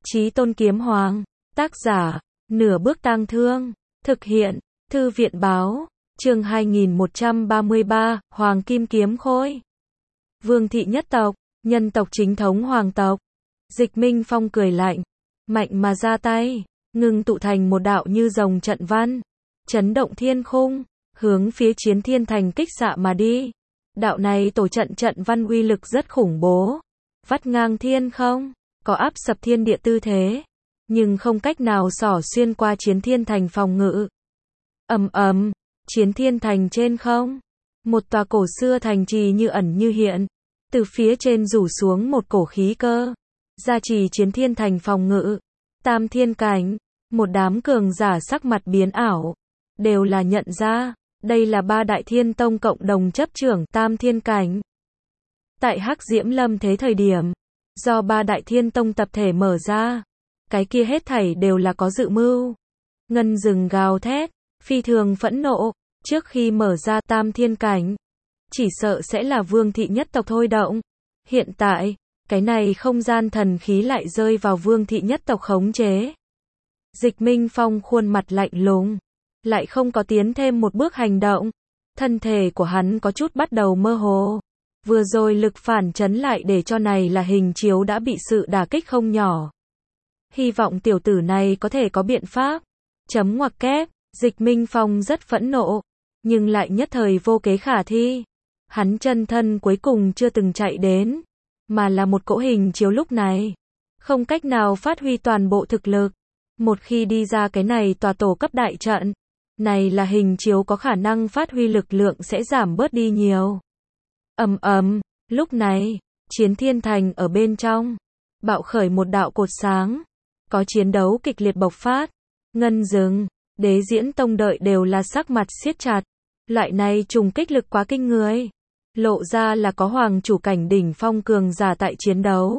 Chí Tôn Kiếm Hoàng. Tác giả, Nửa Bước Tang Thương. Thực hiện, Thư viện Báo. Chương 2133, Hoàng Kim Kiếm Khôi. Vương thị nhất tộc, nhân tộc chính thống hoàng tộc. Dịch Minh Phong cười lạnh, mạnh mà ra tay, ngưng tụ thành một đạo như rồng trận văn, chấn động thiên khung, hướng phía Chiến Thiên Thành kích xạ mà đi. Đạo này tổ trận văn uy lực rất khủng bố, vắt ngang thiên không, có áp sập thiên địa tư thế, nhưng không cách nào xỏ xuyên qua Chiến Thiên Thành phòng ngự. Ầm ầm, Chiến Thiên Thành trên không, một tòa cổ xưa thành trì như ẩn như hiện, từ phía trên rủ xuống một cổ khí cơ, gia trì Chiến Thiên Thành phòng ngự. Tam thiên cảnh, một đám cường giả sắc mặt biến ảo, đều là nhận ra, đây là ba đại thiên tông cộng đồng chấp trưởng tam thiên cảnh. Tại Hắc Diễm Lâm thế thời điểm, do ba đại thiên tông tập thể mở ra, cái kia hết thảy đều là có dự mưu. Ngân rừng gào thét, phi thường phẫn nộ, trước khi mở ra tam thiên cảnh, chỉ sợ sẽ là Vương thị nhất tộc thôi động. Hiện tại, cái này không gian thần khí lại rơi vào Vương thị nhất tộc khống chế. Dịch Minh Phong khuôn mặt lạnh lùng, lại không có tiến thêm một bước hành động. Thân thể của hắn có chút bắt đầu mơ hồ. Vừa rồi lực phản chấn lại để cho này là hình chiếu đã bị sự đả kích không nhỏ. Hy vọng tiểu tử này có thể có biện pháp. Chấm ngoặc kép, Dịch Minh Phong rất phẫn nộ, nhưng lại nhất thời vô kế khả thi. Hắn chân thân cuối cùng chưa từng chạy đến, mà là một cỗ hình chiếu lúc này, không cách nào phát huy toàn bộ thực lực. Một khi đi ra cái này tòa tổ cấp đại trận, này là hình chiếu có khả năng phát huy lực lượng sẽ giảm bớt đi nhiều. Ầm ầm, lúc này, Chiến Thiên Thành ở bên trong, bạo khởi một đạo cột sáng, có chiến đấu kịch liệt bộc phát. Ngân Dừng, Đế Diễn Tông đợi đều là sắc mặt siết chặt, loại này trùng kích lực quá kinh người, lộ ra là có hoàng chủ cảnh đỉnh phong cường giả tại chiến đấu.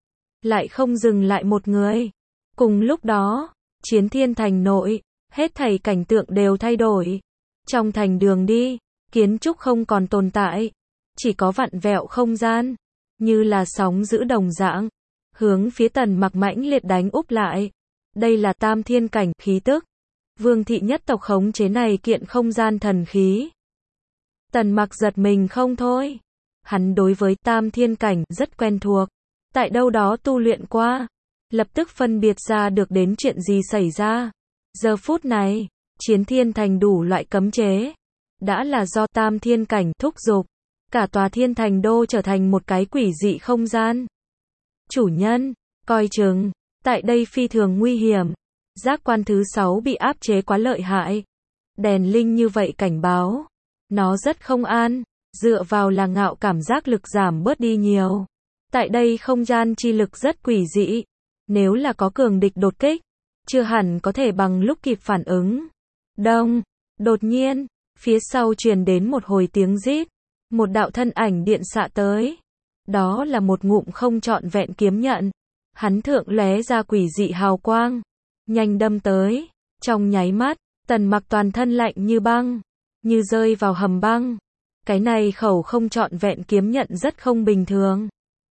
Lại không dừng lại một người. Cùng lúc đó, Chiến Thiên Thành nội, hết thảy cảnh tượng đều thay đổi. Trong thành đường đi, kiến trúc không còn tồn tại, chỉ có vặn vẹo không gian, như là sóng dữ đồng dạng, hướng phía Tần Mặc mãnh liệt đánh úp lại. Đây là tam thiên cảnh khí tức. Vương thị nhất tộc khống chế này kiện không gian thần khí. Tần Mặc giật mình không thôi. Hắn đối với tam thiên cảnh rất quen thuộc, tại đâu đó tu luyện qua, lập tức phân biệt ra được đến chuyện gì xảy ra. Giờ phút này, Chiến Thiên Thành đủ loại cấm chế, đã là do tam thiên cảnh thúc giục, cả tòa thiên thành đô trở thành một cái quỷ dị không gian. Chủ nhân, coi chừng, tại đây phi thường nguy hiểm. Giác quan thứ 6 bị áp chế quá lợi hại. Đèn linh như vậy cảnh báo, nó rất không an, dựa vào là ngạo cảm giác lực giảm bớt đi nhiều. Tại đây không gian chi lực rất quỷ dị, nếu là có cường địch đột kích, chưa hẳn có thể bằng lúc kịp phản ứng. Đông, đột nhiên, phía sau truyền đến một hồi tiếng rít, một đạo thân ảnh điện xạ tới. Đó là một ngụm không trọn vẹn kiếm nhận, hắn thượng lóe ra quỷ dị hào quang, nhanh đâm tới. Trong nháy mắt, Tần Mặc toàn thân lạnh như băng, như rơi vào hầm băng. Cái này khẩu không trọn vẹn kiếm nhận rất không bình thường,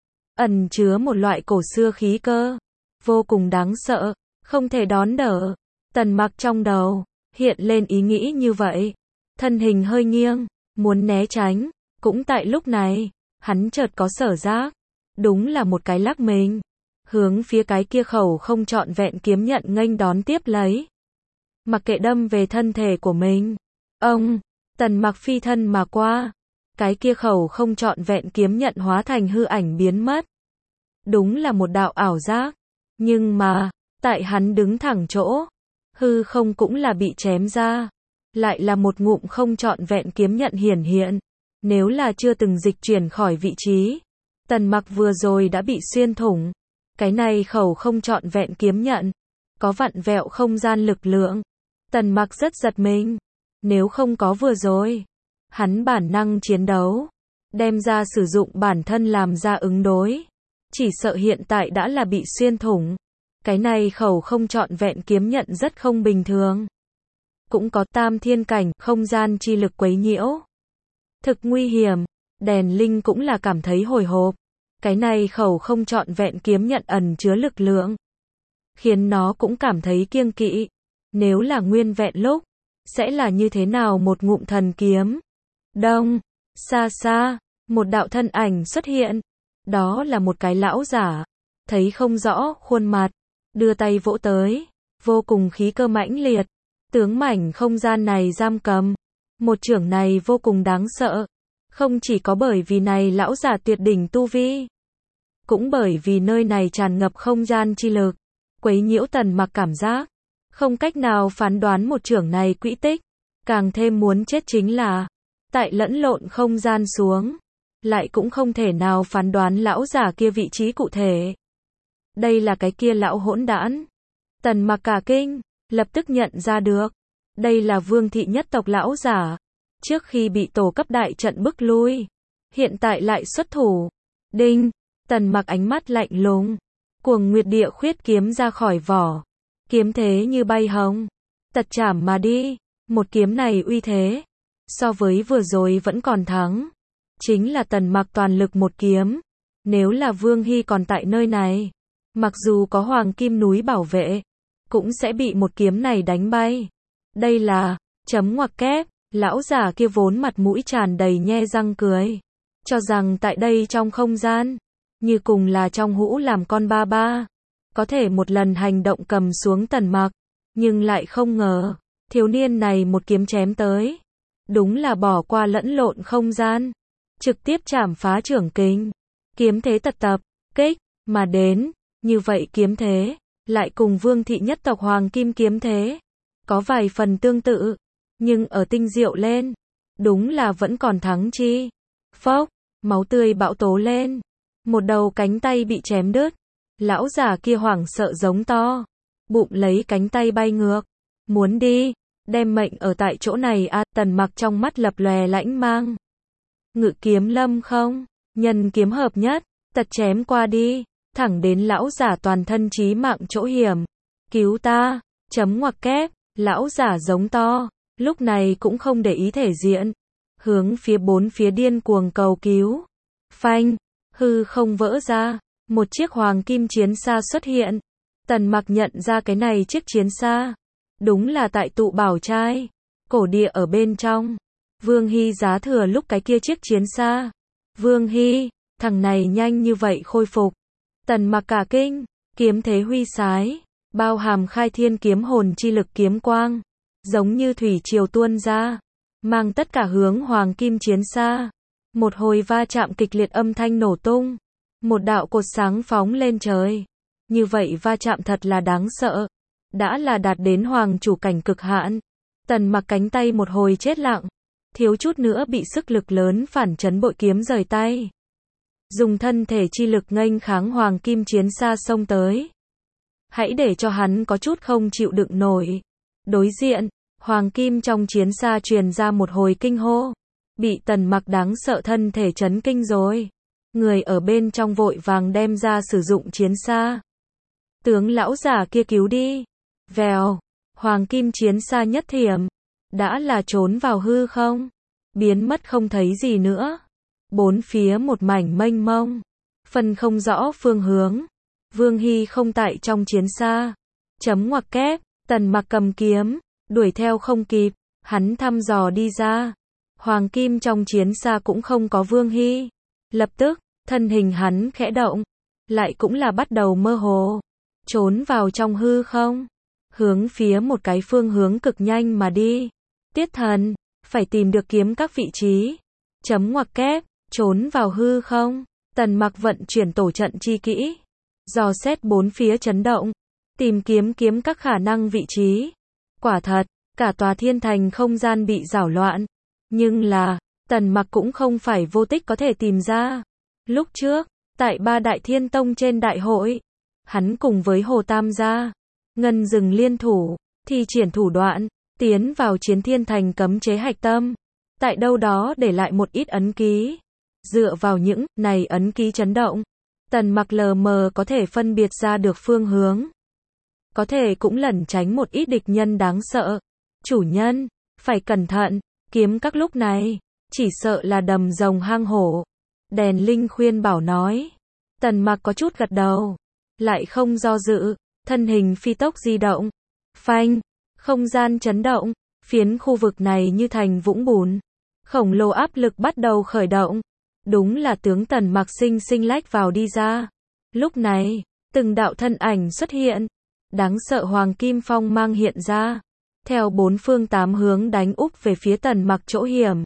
ẩn chứa một loại cổ xưa khí cơ, vô cùng đáng sợ, không thể đón đỡ. Tần Mặc trong đầu hiện lên ý nghĩ như vậy, thân hình hơi nghiêng, muốn né tránh. Cũng tại lúc này, hắn chợt có sở giác, đúng là một cái lắc mình, hướng phía cái kia khẩu không trọn vẹn kiếm nhận nghênh đón tiếp lấy. Mặc kệ đâm về thân thể của mình, Tần Mặc phi thân mà qua, cái kia khẩu không trọn vẹn kiếm nhận hóa thành hư ảnh biến mất. Đúng là một đạo ảo giác, nhưng mà, tại hắn đứng thẳng chỗ, hư không cũng là bị chém ra, lại là một ngụm không trọn vẹn kiếm nhận hiển hiện. Nếu là chưa từng dịch chuyển khỏi vị trí, Tần Mặc vừa rồi đã bị xuyên thủng. Cái này khẩu không trọn vẹn kiếm nhận, có vặn vẹo không gian lực lượng. Tần Mặc rất giật mình, nếu không có vừa rồi, hắn bản năng chiến đấu, đem ra sử dụng bản thân làm ra ứng đối, chỉ sợ hiện tại đã là bị xuyên thủng. Cái này khẩu không trọn vẹn kiếm nhận rất không bình thường, cũng có tam thiên cảnh không gian chi lực quấy nhiễu, thực nguy hiểm. Đèn linh cũng là cảm thấy hồi hộp, cái này khẩu không trọn vẹn kiếm nhận ẩn chứa lực lượng, khiến nó cũng cảm thấy kiêng kỵ. Nếu là nguyên vẹn lúc, sẽ là như thế nào một ngụm thần kiếm. Đông, xa xa, một đạo thân ảnh xuất hiện. Đó là một cái lão giả, thấy không rõ khuôn mặt, đưa tay vỗ tới, vô cùng khí cơ mãnh liệt, tướng mảnh không gian này giam cầm. Một chưởng này vô cùng đáng sợ, không chỉ có bởi vì này lão giả tuyệt đỉnh tu vi, cũng bởi vì nơi này tràn ngập không gian chi lực, quấy nhiễu Tần Mặc cảm giác, không cách nào phán đoán một chưởng này quỹ tích, càng thêm muốn chết chính là, tại lẫn lộn không gian xuống, lại cũng không thể nào phán đoán lão giả kia vị trí cụ thể. Đây là cái kia lão hỗn đản. Tần Mặc cả kinh, lập tức nhận ra được, đây là Vương thị nhất tộc lão giả, trước khi bị tổ cấp đại trận bức lui, hiện tại lại xuất thủ. Đinh, Tần Mặc ánh mắt lạnh lùng, Cuồng Nguyệt Địa Khuyết kiếm ra khỏi vỏ, kiếm thế như bay hồng, tật chảm mà đi. Một kiếm này uy thế, so với vừa rồi vẫn còn thắng. Chính là Tần Mặc toàn lực một kiếm, nếu là Vương Hy còn tại nơi này, mặc dù có Hoàng Kim núi bảo vệ, cũng sẽ bị một kiếm này đánh bay. Đây là, chấm ngoặc kép, lão giả kia vốn mặt mũi tràn đầy nhe răng cười, cho rằng tại đây trong không gian, như cùng là trong hũ làm con ba ba, có thể một lần hành động cầm xuống Tần Mặc, nhưng lại không ngờ, thiếu niên này một kiếm chém tới, đúng là bỏ qua lẫn lộn không gian, trực tiếp chảm phá trưởng kình, kiếm thế tật tập, kích, mà đến, như vậy kiếm thế, lại cùng Vương thị nhất tộc Hoàng Kim kiếm thế, có vài phần tương tự, nhưng ở tinh diệu lên, đúng là vẫn còn thắng chi. Phốc, máu tươi bão tố lên, một đầu cánh tay bị chém đứt, lão giả kia hoảng sợ giống to, bụng lấy cánh tay bay ngược, muốn đi, đem mệnh ở tại chỗ này à. Tần Mặc trong mắt lập lòe lãnh mang, ngự kiếm lâm không, nhân kiếm hợp nhất, tật chém qua đi, thẳng đến lão giả toàn thân chí mạng chỗ hiểm. Cứu ta, chấm ngoặc kép, lão giả giống to, lúc này cũng không để ý thể diện, hướng phía bốn phía điên cuồng cầu cứu. Phanh, hư không vỡ ra, một chiếc Hoàng Kim chiến xa xuất hiện. Tần Mặc nhận ra cái này chiếc chiến xa, đúng là tại tụ bảo trai, cổ địa ở bên trong. Vương Hy giá thừa lúc cái kia chiếc chiến xa. Vương Hy, thằng này nhanh như vậy khôi phục. Tần Mặc cả kinh, kiếm thế huy sái, bao hàm khai thiên kiếm hồn chi lực kiếm quang, giống như thủy triều tuôn ra, mang tất cả hướng Hoàng Kim chiến xa. Một hồi va chạm kịch liệt âm thanh nổ tung, một đạo cột sáng phóng lên trời. Như vậy va chạm thật là đáng sợ, đã là đạt đến hoàng chủ cảnh cực hạn. Tần Mặc cánh tay một hồi chết lặng, thiếu chút nữa bị sức lực lớn phản chấn bội kiếm rời tay. Dùng thân thể chi lực nghênh kháng Hoàng Kim chiến xa xông tới. Hãy để cho hắn có chút không chịu đựng nổi. Đối diện, Hoàng Kim trong chiến xa truyền ra một hồi kinh hô, bị Tần Mặc đáng sợ thân thể chấn kinh rồi. Người ở bên trong vội vàng đem ra sử dụng chiến xa. Tướng lão giả kia cứu đi. Vèo, Hoàng Kim chiến xa nhất thiểm, đã là trốn vào hư không, biến mất không thấy gì nữa. Bốn phía một mảnh mênh mông, phân không rõ phương hướng. Vương Hy không tại trong chiến xa. Chấm ngoặc kép, Tần Mặc cầm kiếm, đuổi theo không kịp, hắn thăm dò đi ra. Hoàng Kim trong chiến xa cũng không có Vương Hy. Lập tức, thân hình hắn khẽ động, lại cũng là bắt đầu mơ hồ, trốn vào trong hư không, hướng phía một cái phương hướng cực nhanh mà đi. Tiết Thần, phải tìm được kiếm các vị trí. Chấm ngoặc kép, trốn vào hư không. Tần Mặc vận chuyển tổ trận chi kỹ, dò xét bốn phía chấn động, tìm kiếm các khả năng vị trí. Quả thật, cả tòa thiên thành không gian bị rảo loạn, nhưng là, Tần Mặc cũng không phải vô tích có thể tìm ra. Lúc trước, tại Ba Đại Thiên Tông trên đại hội, hắn cùng với Hồ Tam gia, Ngân Dừng liên thủ, thi triển thủ đoạn, tiến vào chiến thiên thành cấm chế hạch tâm, tại đâu đó để lại một ít ấn ký. Dựa vào những này ấn ký chấn động, Tần Mặc lờ mờ có thể phân biệt ra được phương hướng, có thể cũng lẩn tránh một ít địch nhân đáng sợ. Chủ nhân, phải cẩn thận, kiếm các lúc này, chỉ sợ là đầm rồng hang hổ. Đèn Linh khuyên bảo nói. Tần Mặc có chút gật đầu, lại không do dự, thân hình phi tốc di động. Phanh, không gian chấn động, phiến khu vực này như thành vũng bùn. Khổng lồ áp lực bắt đầu khởi động. Đúng là tướng Tần Mặc sinh sinh lách vào đi ra. Lúc này, từng đạo thân ảnh xuất hiện. Đáng sợ hoàng kim phong mang hiện ra. Theo bốn phương tám hướng đánh úp về phía Tần Mặc chỗ hiểm.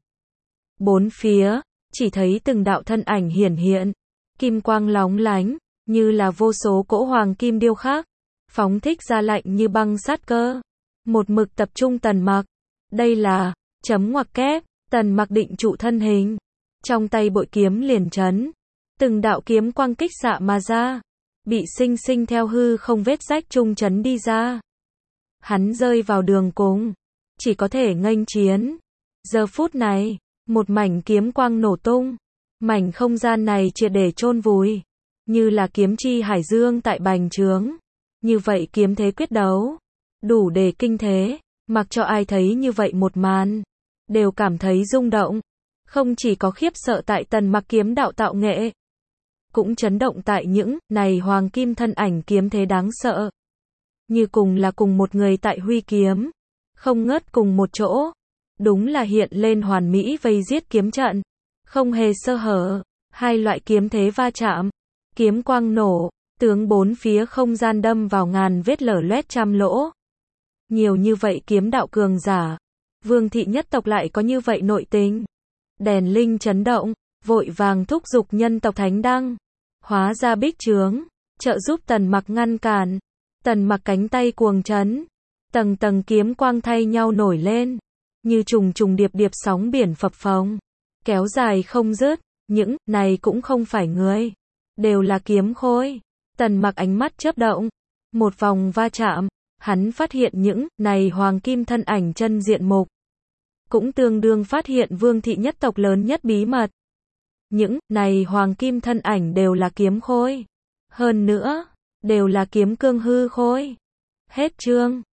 Bốn phía, chỉ thấy từng đạo thân ảnh hiển hiện. Kim quang lóng lánh, như là vô số cỗ hoàng kim điêu khắc. Phóng thích ra lạnh như băng sát cơ. Một mực tập trung Tần Mặc. Đây là, chấm ngoặc kép, Tần Mặc định trụ thân hình. Trong tay bội kiếm liền chấn. Từng đạo kiếm quang kích xạ mà ra. Bị sinh sinh theo hư không vết rách trung chấn đi ra. Hắn rơi vào đường cùng. Chỉ có thể nghênh chiến. Giờ phút này, một mảnh kiếm quang nổ tung. Mảnh không gian này triệt để chôn vùi. Như là kiếm chi hải dương tại bành trướng. Như vậy kiếm thế quyết đấu. Đủ để kinh thế. Mặc cho ai thấy như vậy một màn. Đều cảm thấy rung động. Không chỉ có khiếp sợ tại Tần Mặc kiếm đạo tạo nghệ. Cũng chấn động tại những này hoàng kim thân ảnh kiếm thế đáng sợ. Như cùng là cùng một người tại huy kiếm. Không ngớt cùng một chỗ. Đúng là hiện lên hoàn mỹ vây giết kiếm trận. Không hề sơ hở. Hai loại kiếm thế va chạm. Kiếm quang nổ. Tướng bốn phía không gian đâm vào ngàn vết lở loét trăm lỗ. Nhiều như vậy kiếm đạo cường giả. Vương thị nhất tộc lại có như vậy nội tình. Đèn linh chấn động. Vội vàng thúc giục nhân tộc thánh đăng. Hóa ra bích trướng. Trợ giúp Tần Mặc ngăn cản. Tần Mặc cánh tay cuồng chấn. Tầng tầng kiếm quang thay nhau nổi lên. Như trùng trùng điệp điệp sóng biển phập phồng. Kéo dài không dứt. Những này cũng không phải người. Đều là kiếm khôi. Tần Mặc ánh mắt chớp động. Một vòng va chạm. Hắn phát hiện những này hoàng kim thân ảnh chân diện mục. Cũng tương đương phát hiện vương thị nhất tộc lớn nhất bí mật. Những này hoàng kim thân ảnh đều là kiếm khôi. Hơn nữa, đều là kiếm cương hư khôi. Hết chương.